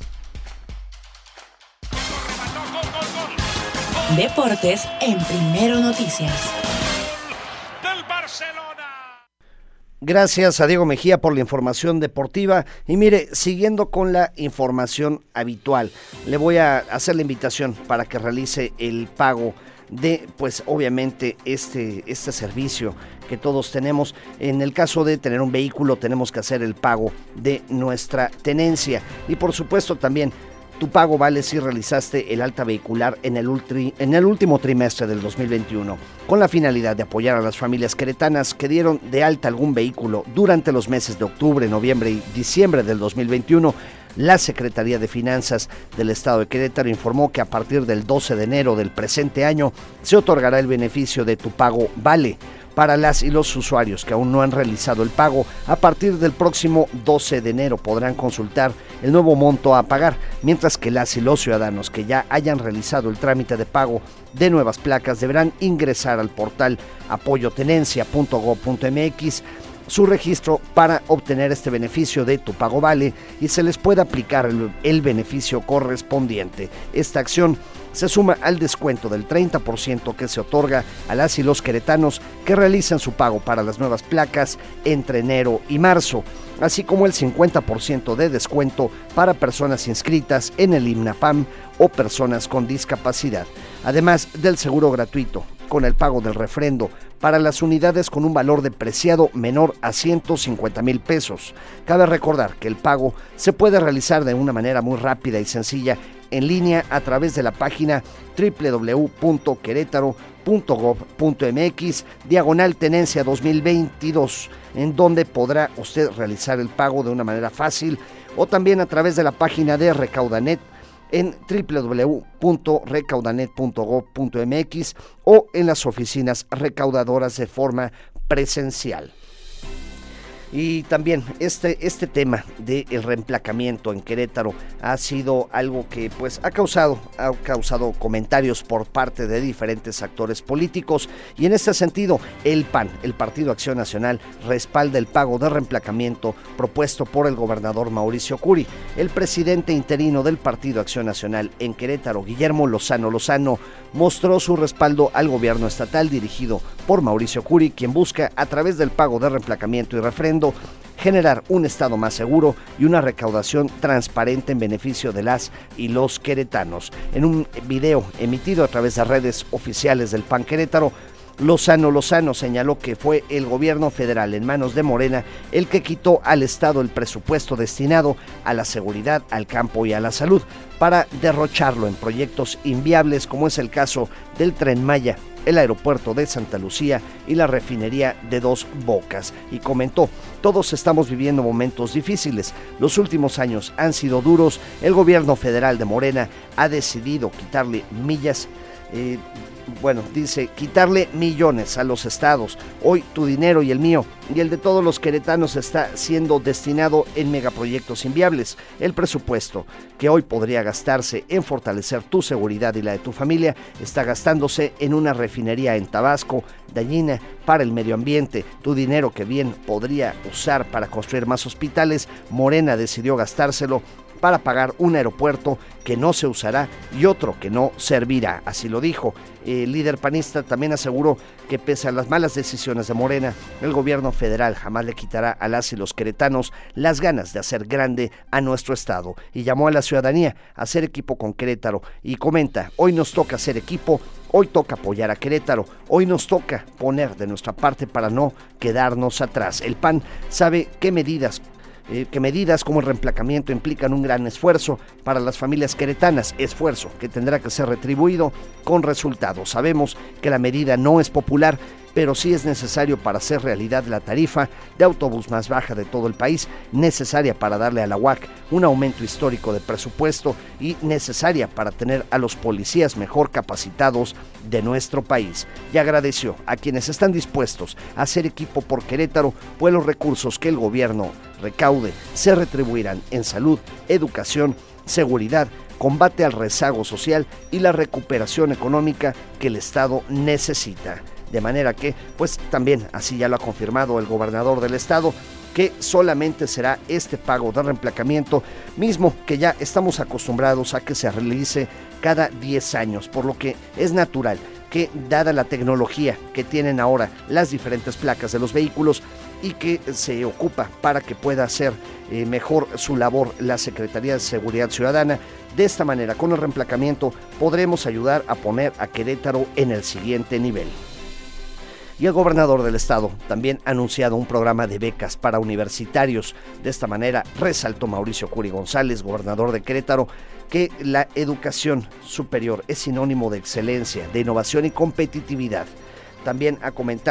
Deportes en Primero Noticias. Del Barcelona. Gracias a Diego Mejía por la información deportiva. Y mire, siguiendo con la información habitual, le voy a hacer la invitación para que realice el pago de, pues obviamente, este, este servicio que todos tenemos. En el caso de tener un vehículo, tenemos que hacer el pago de nuestra tenencia. Y por supuesto también, tu pago vale si realizaste el alta vehicular en el, ultri, en el último trimestre del dos mil veintiuno, con la finalidad de apoyar a las familias queretanas que dieron de alta algún vehículo durante los meses de octubre, noviembre y diciembre del dos mil veintiuno. La Secretaría de Finanzas del Estado de Querétaro informó que a partir del doce de enero del presente año se otorgará el beneficio de Tu Pago Vale para las y los usuarios que aún no han realizado el pago. A partir del próximo doce de enero podrán consultar el nuevo monto a pagar, mientras que las y los ciudadanos que ya hayan realizado el trámite de pago de nuevas placas deberán ingresar al portal apoyotenencia punto gob punto mx su registro para obtener este beneficio de Tu Pago Vale y se les puede aplicar el, el beneficio correspondiente. Esta acción se suma al descuento del treinta por ciento que se otorga a las y los queretanos que realizan su pago para las nuevas placas entre enero y marzo, así como el cincuenta por ciento de descuento para personas inscritas en el INAPAM o personas con discapacidad, además del seguro gratuito con el pago del refrendo para las unidades con un valor depreciado menor a ciento cincuenta mil pesos. Cabe recordar que el pago se puede realizar de una manera muy rápida y sencilla en línea a través de la página doble u doble u doble u punto querétaro punto gob punto mx diagonal tenencia dos mil veintidós, en donde podrá usted realizar el pago de una manera fácil, o también a través de la página de Recaudanet en doble u doble u doble u punto recaudanet punto gob punto mx o en las oficinas recaudadoras de forma presencial. Y también este, este tema del reemplacamiento en Querétaro ha sido algo que pues ha causado, ha causado comentarios por parte de diferentes actores políticos, y en este sentido el P A N, el Partido Acción Nacional, respalda el pago de reemplacamiento propuesto por el gobernador Mauricio Curi. El presidente interino del Partido Acción Nacional en Querétaro, Guillermo Lozano Lozano, mostró su respaldo al gobierno estatal dirigido por Mauricio Curi, quien busca a través del pago de reemplacamiento y refrendo generar un estado más seguro y una recaudación transparente en beneficio de las y los queretanos. En un video emitido a través de redes oficiales del P A N Querétaro, Lozano Lozano señaló que fue el gobierno federal en manos de Morena el que quitó al Estado el presupuesto destinado a la seguridad, al campo y a la salud para derrocharlo en proyectos inviables, como es el caso del Tren Maya, el aeropuerto de Santa Lucía y la refinería de Dos Bocas. Y comentó: todos estamos viviendo momentos difíciles, los últimos años han sido duros, el gobierno federal de Morena ha decidido quitarle millas, eh, bueno, dice, quitarle millones a los estados. Hoy tu dinero y el mío y el de todos los queretanos está siendo destinado en megaproyectos inviables. El presupuesto que hoy podría gastarse en fortalecer tu seguridad y la de tu familia está gastándose en una refinería en Tabasco, dañina para el medio ambiente. Tu dinero que bien podría usar para construir más hospitales, Morena decidió gastárselo para pagar un aeropuerto que no se usará y otro que no servirá, así lo dijo. El líder panista también aseguró que pese a las malas decisiones de Morena, el gobierno federal jamás le quitará a las y los queretanos las ganas de hacer grande a nuestro estado, y llamó a la ciudadanía a hacer equipo con Querétaro y comenta: hoy nos toca hacer equipo, hoy toca apoyar a Querétaro, hoy nos toca poner de nuestra parte para no quedarnos atrás. El P A N sabe qué medidas Eh, que medidas como el reemplacamiento implican un gran esfuerzo para las familias queretanas, esfuerzo que tendrá que ser retribuido con resultados. Sabemos que la medida no es popular, pero sí es necesario para hacer realidad la tarifa de autobús más baja de todo el país, necesaria para darle a la U A C un aumento histórico de presupuesto y necesaria para tener a los policías mejor capacitados de nuestro país. Y agradeció a quienes están dispuestos a hacer equipo por Querétaro, pues los recursos que el gobierno recaude se retribuirán en salud, educación, seguridad, combate al rezago social y la recuperación económica que el Estado necesita. De manera que, pues también así ya lo ha confirmado el gobernador del estado, que solamente será este pago de reemplacamiento, mismo que ya estamos acostumbrados a que se realice cada diez años, por lo que es natural que, dada la tecnología que tienen ahora las diferentes placas de los vehículos y que se ocupa para que pueda hacer eh, mejor su labor la Secretaría de Seguridad Ciudadana, de esta manera, con el reemplacamiento, podremos ayudar a poner a Querétaro en el siguiente nivel. Y el gobernador del estado también ha anunciado un programa de becas para universitarios. De esta manera, resaltó Mauricio Curi González, gobernador de Querétaro, que la educación superior es sinónimo de excelencia, de innovación y competitividad. También ha comentado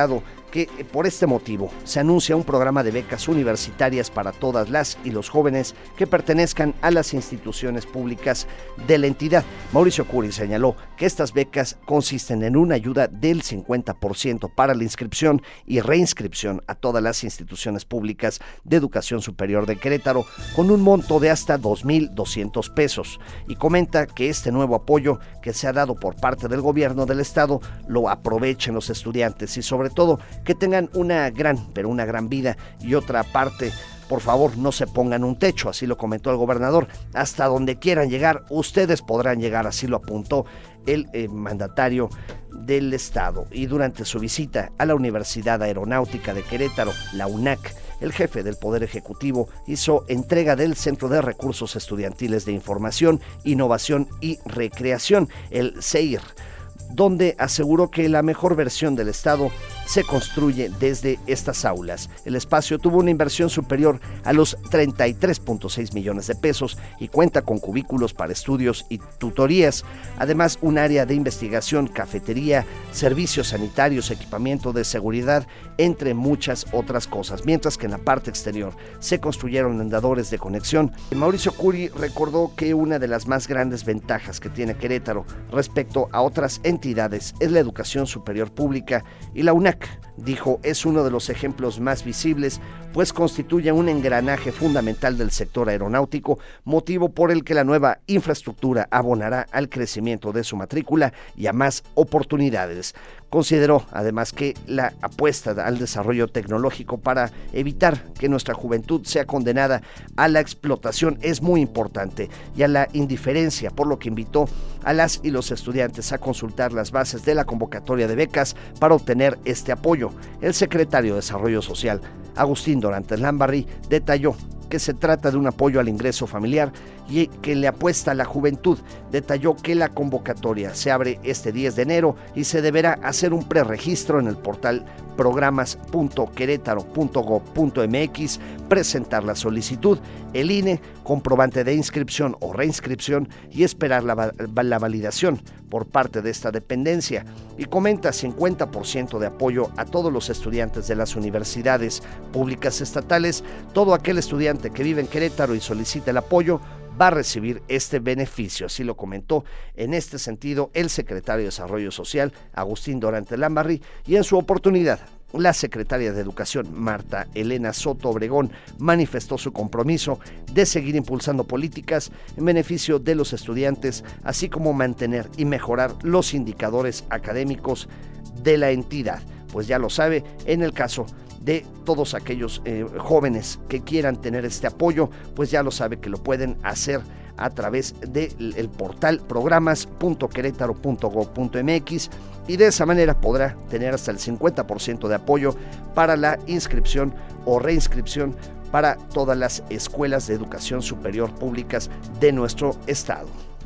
que por este motivo se anuncia un programa de becas universitarias para todas las y los jóvenes que pertenezcan a las instituciones públicas de la entidad. Mauricio Curi señaló que estas becas consisten en una ayuda del cincuenta por ciento para la inscripción y reinscripción a todas las instituciones públicas de educación superior de Querétaro con un monto de hasta dos mil doscientos pesos, y comenta que este nuevo apoyo que se ha dado por parte del gobierno del estado lo aprovechen los estudiantes y sobre todo que tengan una gran, pero una gran vida. Y otra parte, por favor, no se pongan un techo, así lo comentó el gobernador. Hasta donde quieran llegar, ustedes podrán llegar, así lo apuntó el eh, mandatario del estado. Y durante su visita a la Universidad Aeronáutica de Querétaro, la UNAC, el jefe del Poder Ejecutivo hizo entrega del Centro de Recursos Estudiantiles de Información, Innovación y Recreación, el C E I R, donde aseguró que la mejor versión del Estado se construye desde estas aulas. El espacio tuvo una inversión superior a los treinta y tres punto seis millones de pesos y cuenta con cubículos para estudios y tutorías, además un área de investigación, cafetería, servicios sanitarios, equipamiento de seguridad, entre muchas otras cosas, mientras que en la parte exterior se construyeron andadores de conexión. Mauricio Curi recordó que una de las más grandes ventajas que tiene Querétaro respecto a otras entidades es la educación superior pública, y la UNAC, dijo, es uno de los ejemplos más visibles, pues constituye un engranaje fundamental del sector aeronáutico, motivo por el que la nueva infraestructura abonará al crecimiento de su matrícula y a más oportunidades. Consideró además que la apuesta al desarrollo tecnológico para evitar que nuestra juventud sea condenada a la explotación es muy importante y a la indiferencia, por lo que invitó a las y los estudiantes a consultar las bases de la convocatoria de becas para obtener este apoyo. El secretario de Desarrollo Social, Agustín Dorantes Lambarri, detalló que se trata de un apoyo al ingreso familiar y que le apuesta a la juventud. Detalló que la convocatoria se abre este diez de enero y se deberá hacer un preregistro en el portal programas punto querétaro punto gob punto mx, presentar la solicitud, el I N E, comprobante de inscripción o reinscripción y esperar la, la validación por parte de esta dependencia. Y comenta cincuenta por ciento de apoyo a todos los estudiantes de las universidades públicas estatales. Todo aquel estudiante que vive en Querétaro y solicite el apoyo va a recibir este beneficio, así lo comentó en este sentido el secretario de Desarrollo Social, Agustín Dorantes Lambarri, y en su oportunidad la secretaria de Educación, Marta Elena Soto Obregón, manifestó su compromiso de seguir impulsando políticas en beneficio de los estudiantes, así como mantener y mejorar los indicadores académicos de la entidad. Pues ya lo sabe, en el caso de todos aquellos eh, jóvenes que quieran tener este apoyo, pues ya lo sabe que lo pueden hacer a través del portal programas punto querétaro punto gob punto mx, y de esa manera podrá tener hasta el cincuenta por ciento de apoyo para la inscripción o reinscripción para todas las escuelas de educación superior públicas de nuestro estado.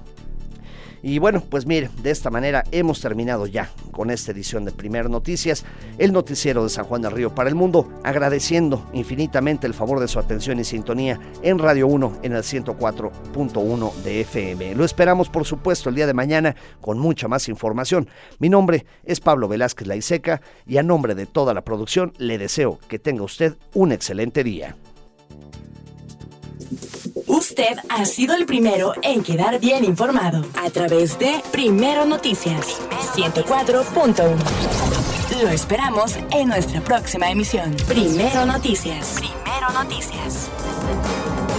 Y bueno, pues mire, de esta manera hemos terminado ya con esta edición de Primer Noticias, el noticiero de San Juan del Río para el mundo, agradeciendo infinitamente el favor de su atención y sintonía en Radio uno en el ciento cuatro punto uno de F M. Lo esperamos, por supuesto, el día de mañana con mucha más información. Mi nombre es Pablo Velázquez Laiseca y a nombre de toda la producción le deseo que tenga usted un excelente día. Usted ha sido el primero en quedar bien informado a través de Primero Noticias ciento cuatro punto uno. Lo esperamos en nuestra próxima emisión. Primero Noticias. Primero Noticias.